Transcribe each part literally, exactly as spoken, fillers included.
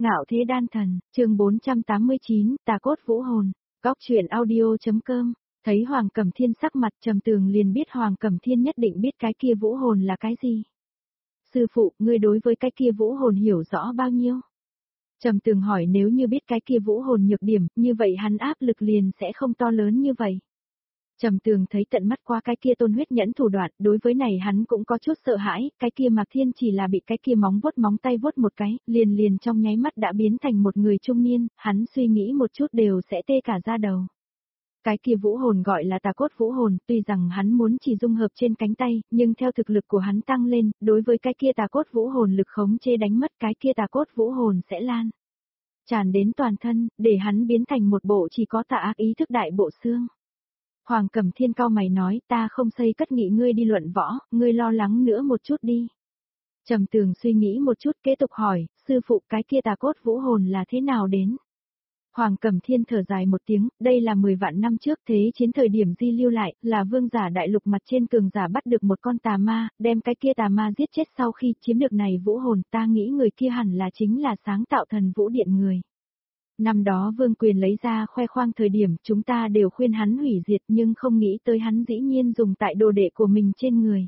Ngạo thế đan thần, chương bốn trăm tám mươi chín, tà cốt vũ hồn, góc truyện audio.com, thấy Hoàng Cẩm Thiên sắc mặt trầm tường liền biết Hoàng Cẩm Thiên nhất định biết cái kia vũ hồn là cái gì. Sư phụ, ngươi đối với cái kia vũ hồn hiểu rõ bao nhiêu? Trầm tường hỏi, nếu như biết cái kia vũ hồn nhược điểm, như vậy hắn áp lực liền sẽ không to lớn như vậy. Trầm tường thấy tận mắt qua cái kia tôn huyết nhẫn thủ đoạn, đối với này hắn cũng có chút sợ hãi, cái kia Mạc Thiên chỉ là bị cái kia móng vuốt móng tay vuốt một cái, liền liền trong nháy mắt đã biến thành một người trung niên, hắn suy nghĩ một chút đều sẽ tê cả da đầu. Cái kia vũ hồn gọi là tà cốt vũ hồn, tuy rằng hắn muốn chỉ dung hợp trên cánh tay, nhưng theo thực lực của hắn tăng lên, đối với cái kia tà cốt vũ hồn lực khống chế đánh mất cái kia tà cốt vũ hồn sẽ lan tràn đến toàn thân, để hắn biến thành một bộ chỉ có tà ác ý thức đại bộ xương. Hoàng Cẩm Thiên cao mày nói, ta không xây cất nghị ngươi đi luận võ, ngươi lo lắng nữa một chút đi. Trầm tường suy nghĩ một chút kế tục hỏi, sư phụ cái kia tà cốt vũ hồn là thế nào đến? Hoàng Cẩm Thiên thở dài một tiếng, đây là mười vạn năm trước thế chiến thời điểm di lưu lại, là vương giả đại lục mặt trên cường giả bắt được một con tà ma, đem cái kia tà ma giết chết sau khi chiếm được này vũ hồn, ta nghĩ người kia hẳn là chính là sáng tạo thần vũ điện người. Năm đó Vương Quyền lấy ra khoe khoang thời điểm chúng ta đều khuyên hắn hủy diệt nhưng không nghĩ tới hắn dĩ nhiên dùng tại đồ đệ của mình trên người.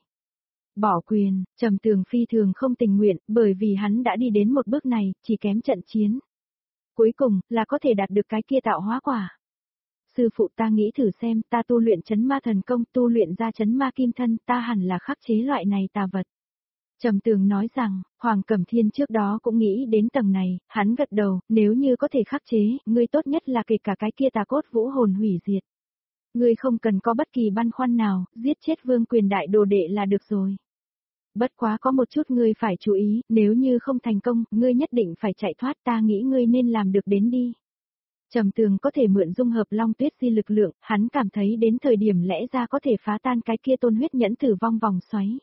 Bỏ quyền, Trầm Tường phi thường không tình nguyện bởi vì hắn đã đi đến một bước này, chỉ kém trận chiến. Cuối cùng là có thể đạt được cái kia tạo hóa quả. Sư phụ ta nghĩ thử xem ta tu luyện chấn ma thần công tu luyện ra chấn ma kim thân ta hẳn là khắc chế loại này tà vật. Trầm Tường nói rằng, Hoàng Cẩm Thiên trước đó cũng nghĩ đến tầng này, hắn gật đầu, nếu như có thể khắc chế, ngươi tốt nhất là kể cả cái kia tà cốt vũ hồn hủy diệt. Ngươi không cần có bất kỳ băn khoăn nào, giết chết Vương Quyền đại đồ đệ là được rồi. Bất quá có một chút ngươi phải chú ý, nếu như không thành công, ngươi nhất định phải chạy thoát ta nghĩ ngươi nên làm được đến đi. Trầm Tường có thể mượn dung hợp Long Tuyết Di lực lượng, hắn cảm thấy đến thời điểm lẽ ra có thể phá tan cái kia tôn huyết nhẫn tử vong vòng xoáy.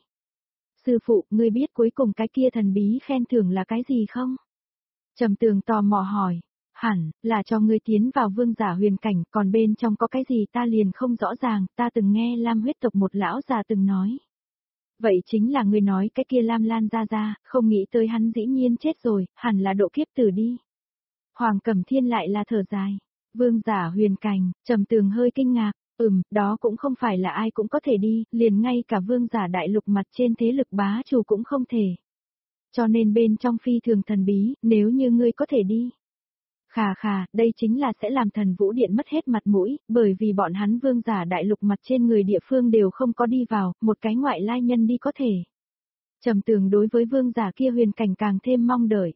Sư phụ, ngươi biết cuối cùng cái kia thần bí khen thưởng là cái gì không? Trầm Tường tò mò hỏi, hẳn, là cho ngươi tiến vào vương giả huyền cảnh, còn bên trong có cái gì ta liền không rõ ràng, ta từng nghe Lam huyết tộc một lão già từng nói. Vậy chính là ngươi nói cái kia Lam Lan ra ra, không nghĩ tới hắn dĩ nhiên chết rồi, hẳn là độ kiếp tử đi. Hoàng Cẩm Thiên lại là thở dài, vương giả huyền cảnh, Trầm Tường hơi kinh ngạc. Ừm, đó cũng không phải là ai cũng có thể đi, liền ngay cả vương giả đại lục mặt trên thế lực bá chủ cũng không thể. Cho nên bên trong phi thường thần bí, nếu như ngươi có thể đi. Khà khà, đây chính là sẽ làm thần vũ điện mất hết mặt mũi, bởi vì bọn hắn vương giả đại lục mặt trên người địa phương đều không có đi vào, một cái ngoại lai nhân đi có thể. Trầm Tường đối với vương giả kia huyền cảnh càng thêm mong đợi.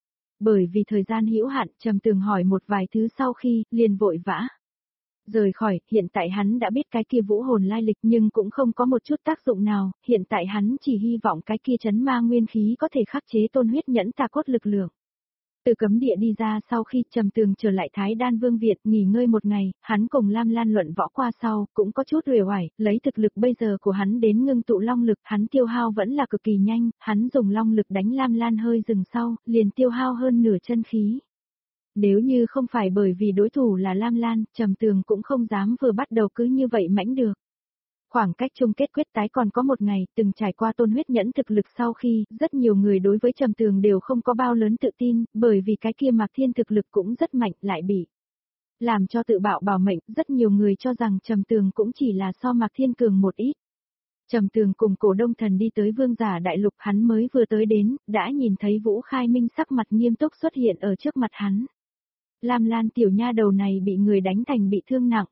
Bởi vì thời gian hữu hạn, Trầm Tường hỏi một vài thứ sau khi, liền vội vã rời khỏi, hiện tại hắn đã biết cái kia vũ hồn lai lịch nhưng cũng không có một chút tác dụng nào, hiện tại hắn chỉ hy vọng cái kia chấn ma nguyên khí có thể khắc chế tôn huyết nhẫn tà cốt lực lượng. Từ cấm địa đi ra sau khi Trầm Tường trở lại Thái Đan Vương Việt nghỉ ngơi một ngày, hắn cùng Lam Lan luận võ qua sau, cũng có chút uể oải, lấy thực lực bây giờ của hắn đến ngưng tụ long lực, hắn tiêu hao vẫn là cực kỳ nhanh, hắn dùng long lực đánh Lam Lan hơi dừng sau, liền tiêu hao hơn nửa chân khí. Nếu như không phải bởi vì đối thủ là Lam Lan, Trầm Tường cũng không dám vừa bắt đầu cứ như vậy mãnh được. Khoảng cách chung kết quyết tái còn có một ngày, từng trải qua tôn huyết nhẫn thực lực sau khi, rất nhiều người đối với Trầm Tường đều không có bao lớn tự tin, bởi vì cái kia Mạc Thiên thực lực cũng rất mạnh lại bị làm cho tự bạo bảo mệnh, rất nhiều người cho rằng Trầm Tường cũng chỉ là so Mạc Thiên cường một ít. Trầm Tường cùng Cổ Đông Thần đi tới vương giả đại lục hắn mới vừa tới đến, đã nhìn thấy Vũ Khai Minh sắc mặt nghiêm túc xuất hiện ở trước mặt hắn. Lam Lan tiểu nha đầu này bị người đánh thành bị thương nặng.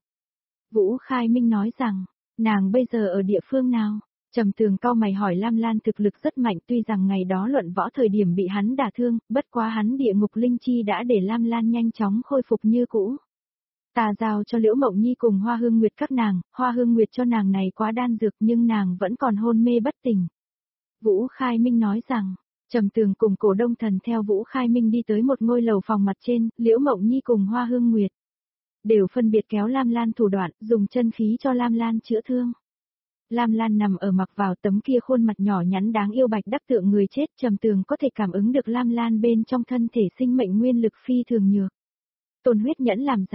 Vũ Khai Minh nói rằng, nàng bây giờ ở địa phương nào? Trầm Tường cau mày hỏi Lam Lan thực lực rất mạnh tuy rằng ngày đó luận võ thời điểm bị hắn đả thương, bất quá hắn địa ngục linh chi đã để Lam Lan nhanh chóng khôi phục như cũ. Ta giao cho Liễu Mộng Nhi cùng Hoa Hương Nguyệt các nàng, Hoa Hương Nguyệt cho nàng này quá đan dược nhưng nàng vẫn còn hôn mê bất tỉnh. Vũ Khai Minh nói rằng, Trầm Tường cùng Cổ Đông Thần theo Vũ Khai Minh đi tới một ngôi lầu phòng mặt trên, Liễu Mộng Nhi cùng Hoa Hương Nguyệt đều phân biệt kéo Lam Lan thủ đoạn, dùng chân khí cho Lam Lan chữa thương. Lam Lan nằm ở mặc vào tấm kia khuôn mặt nhỏ nhắn đáng yêu bạch đắc tượng người chết, Trầm Tường có thể cảm ứng được Lam Lan bên trong thân thể sinh mệnh nguyên lực phi thường nhược. Tôn huyết nhẫn làm ra,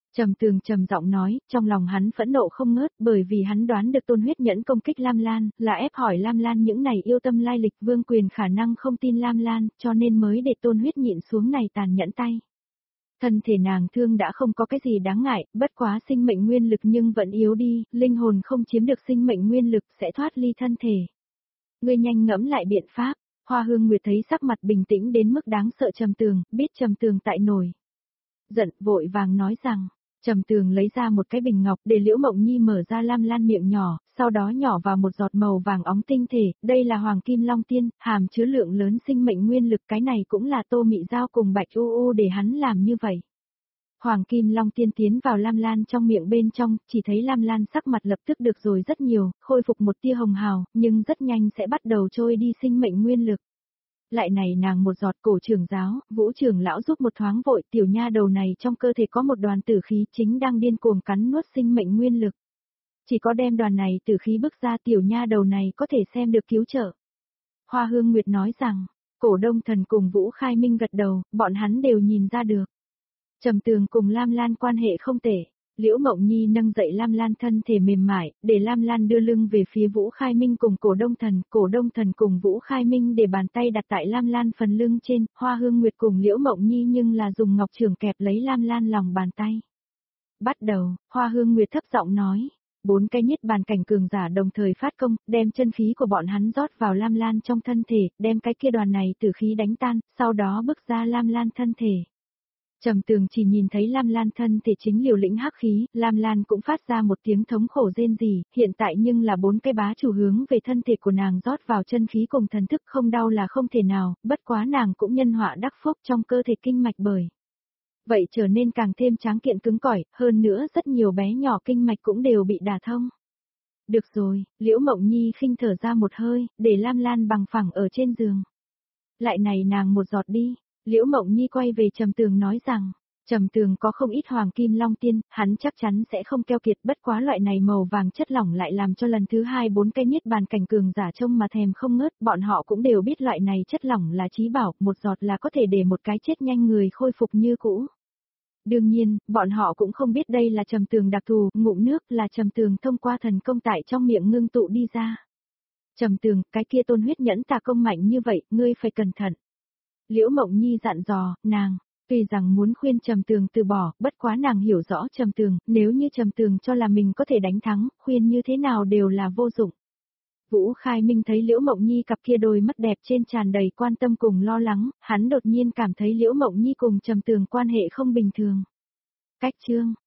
Trầm Tường trầm giọng nói, trong lòng hắn phẫn nộ không ngớt, bởi vì hắn đoán được Tôn Huyết Nhẫn công kích Lam Lan, là ép hỏi Lam Lan những này yêu tâm lai lịch, Vương Quyền khả năng không tin Lam Lan, cho nên mới để Tôn Huyết nhịn xuống này tàn nhẫn tay. Thân thể nàng thương đã không có cái gì đáng ngại, bất quá sinh mệnh nguyên lực nhưng vẫn yếu đi, linh hồn không chiếm được sinh mệnh nguyên lực sẽ thoát ly thân thể. Ngươi nhanh ngẫm lại biện pháp. Hoa Hương Nguyệt thấy sắc mặt bình tĩnh đến mức đáng sợ Trầm Tường, biết Trầm Tường tại nổi giận, vội vàng nói rằng. Trầm Tường lấy ra một cái bình ngọc để Liễu Mộng Nhi mở ra Lam Lan miệng nhỏ, sau đó nhỏ vào một giọt màu vàng óng tinh thể, đây là Hoàng Kim Long Tiên, hàm chứa lượng lớn sinh mệnh nguyên lực, cái này cũng là Tô Mị Giao cùng Bạch U U để hắn làm như vậy. Hoàng Kim Long Tiên tiến vào Lam Lan trong miệng bên trong, chỉ thấy Lam Lan sắc mặt lập tức được rồi rất nhiều, khôi phục một tia hồng hào, nhưng rất nhanh sẽ bắt đầu trôi đi sinh mệnh nguyên lực. Lại này nàng một giọt cổ trưởng giáo, Vũ trưởng lão giúp một thoáng vội, tiểu nha đầu này trong cơ thể có một đoàn tử khí chính đang điên cuồng cắn nuốt sinh mệnh nguyên lực. Chỉ có đem đoàn này tử khí bức ra tiểu nha đầu này có thể xem được cứu trợ. Hoa Hương Nguyệt nói rằng, Cổ Đông Thần cùng Vũ Khai Minh gật đầu, bọn hắn đều nhìn ra được. Trầm Tường cùng Lam Lan quan hệ không tệ. Liễu Mộng Nhi nâng dậy Lam Lan thân thể mềm mại, để Lam Lan đưa lưng về phía Vũ Khai Minh cùng Cổ Đông Thần, Cổ Đông Thần cùng Vũ Khai Minh để bàn tay đặt tại Lam Lan phần lưng trên, Hoa Hương Nguyệt cùng Liễu Mộng Nhi nhưng là dùng ngọc trường kẹp lấy Lam Lan lòng bàn tay. Bắt đầu, Hoa Hương Nguyệt thấp giọng nói, bốn cái niết bàn cảnh cường giả đồng thời phát công, đem chân khí của bọn hắn rót vào Lam Lan trong thân thể, đem cái kia đoàn này tử khí đánh tan, sau đó bức ra Lam Lan thân thể. Trầm Tường chỉ nhìn thấy Lam Lan thân thể chính liều lĩnh hắc khí, Lam Lan cũng phát ra một tiếng thống khổ rên rỉ, hiện tại nhưng là bốn cái bá chủ hướng về thân thể của nàng rót vào chân khí cùng thần thức, không đau là không thể nào, bất quá nàng cũng nhân họa đắc phúc trong cơ thể kinh mạch bởi. Vậy trở nên càng thêm tráng kiện cứng cỏi, hơn nữa rất nhiều bé nhỏ kinh mạch cũng đều bị đả thông. Được rồi, Liễu Mộng Nhi khinh thở ra một hơi, để Lam Lan bằng phẳng ở trên giường. Lại này nàng một giọt đi. Liễu Mộng Nhi quay về Trầm Tường nói rằng, Trầm Tường có không ít Hoàng Kim Long Tiên, hắn chắc chắn sẽ không keo kiệt, bất quá loại này màu vàng chất lỏng lại làm cho lần thứ hai bốn cái niết bàn cảnh cường giả trông mà thèm không ngớt, bọn họ cũng đều biết loại này chất lỏng là chí bảo, một giọt là có thể để một cái chết nhanh người khôi phục như cũ. Đương nhiên, bọn họ cũng không biết đây là Trầm Tường đặc thù, ngụm nước là Trầm Tường thông qua thần công tại trong miệng ngưng tụ đi ra. Trầm Tường, cái kia Tôn Huyết Nhẫn tà công mạnh như vậy, ngươi phải cẩn thận. Liễu Mộng Nhi dặn dò, nàng, tuy rằng muốn khuyên Trầm Tường từ bỏ, bất quá nàng hiểu rõ Trầm Tường, nếu như Trầm Tường cho là mình có thể đánh thắng, khuyên như thế nào đều là vô dụng. Vũ Khai Minh thấy Liễu Mộng Nhi cặp kia đôi mắt đẹp trên tràn đầy quan tâm cùng lo lắng, hắn đột nhiên cảm thấy Liễu Mộng Nhi cùng Trầm Tường quan hệ không bình thường. Cách chương